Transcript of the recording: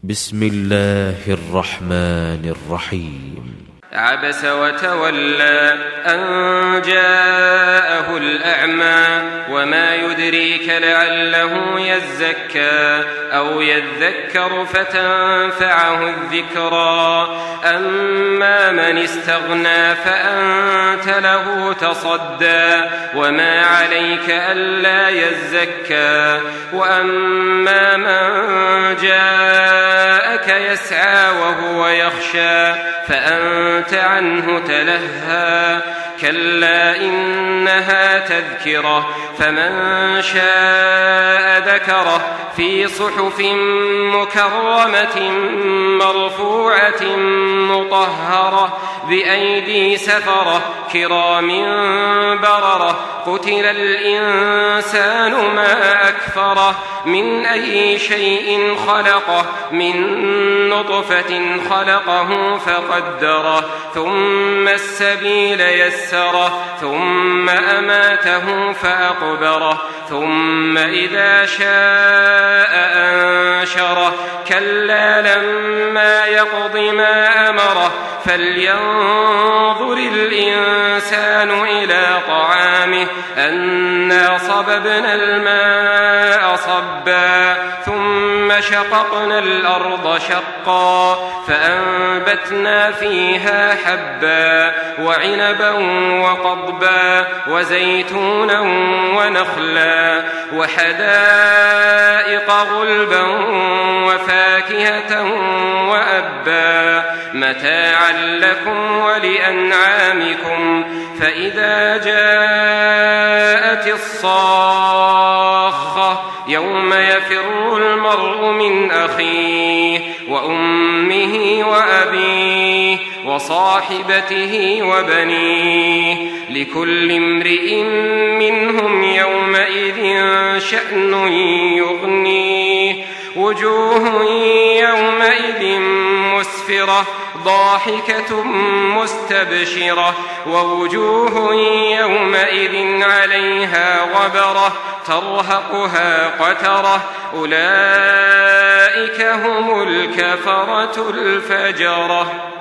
بسم الله الرحمن الرحيم. عبس وتولى أن جاءه الأعمى وما يدريك لعله يزكى أو يذكر فتنفعه الذكرى أما من استغنى فأنت له تصدى وما عليك ألا يزكى وأما من جاءك يسعى وهو يخشى فأنت عنه تلهى كلا إنها تذكرة فمن شاء ذكره في صحف مكرمة مرفوعة مطهرة بأيدي سفرة كرام بررة قتل الإنسان ما أكفره من أي شيء خلقه من نطفة خلقه فقدره ثم السبيل يسره ثم أماته فأقبره ثم إذا شاء أنشره كلا لما يقض ما أمره فلينظر الإنسان إلى طعامه أنا صببنا الماء صبا ثم شققنا الأرض شقا فأنبتنا فيها حبا وعنبا وقضبا وزيتونا ونخلا وحدائق غلبا وفاكهة وأبا متاعا لكم ولأنعامكم فإذا جاءت الصاخة يوم يفر المرء من أخيه وأمه وأبيه وصاحبته وبنيه لكل امرئ منهم يومئذ شأن يغنيه وجوه يومئذ مسفرة ضاحكة مستبشرة ووجوه يومئذ عليها غبرة ترهقها قترة أولئك هم الكفرة الفجرة.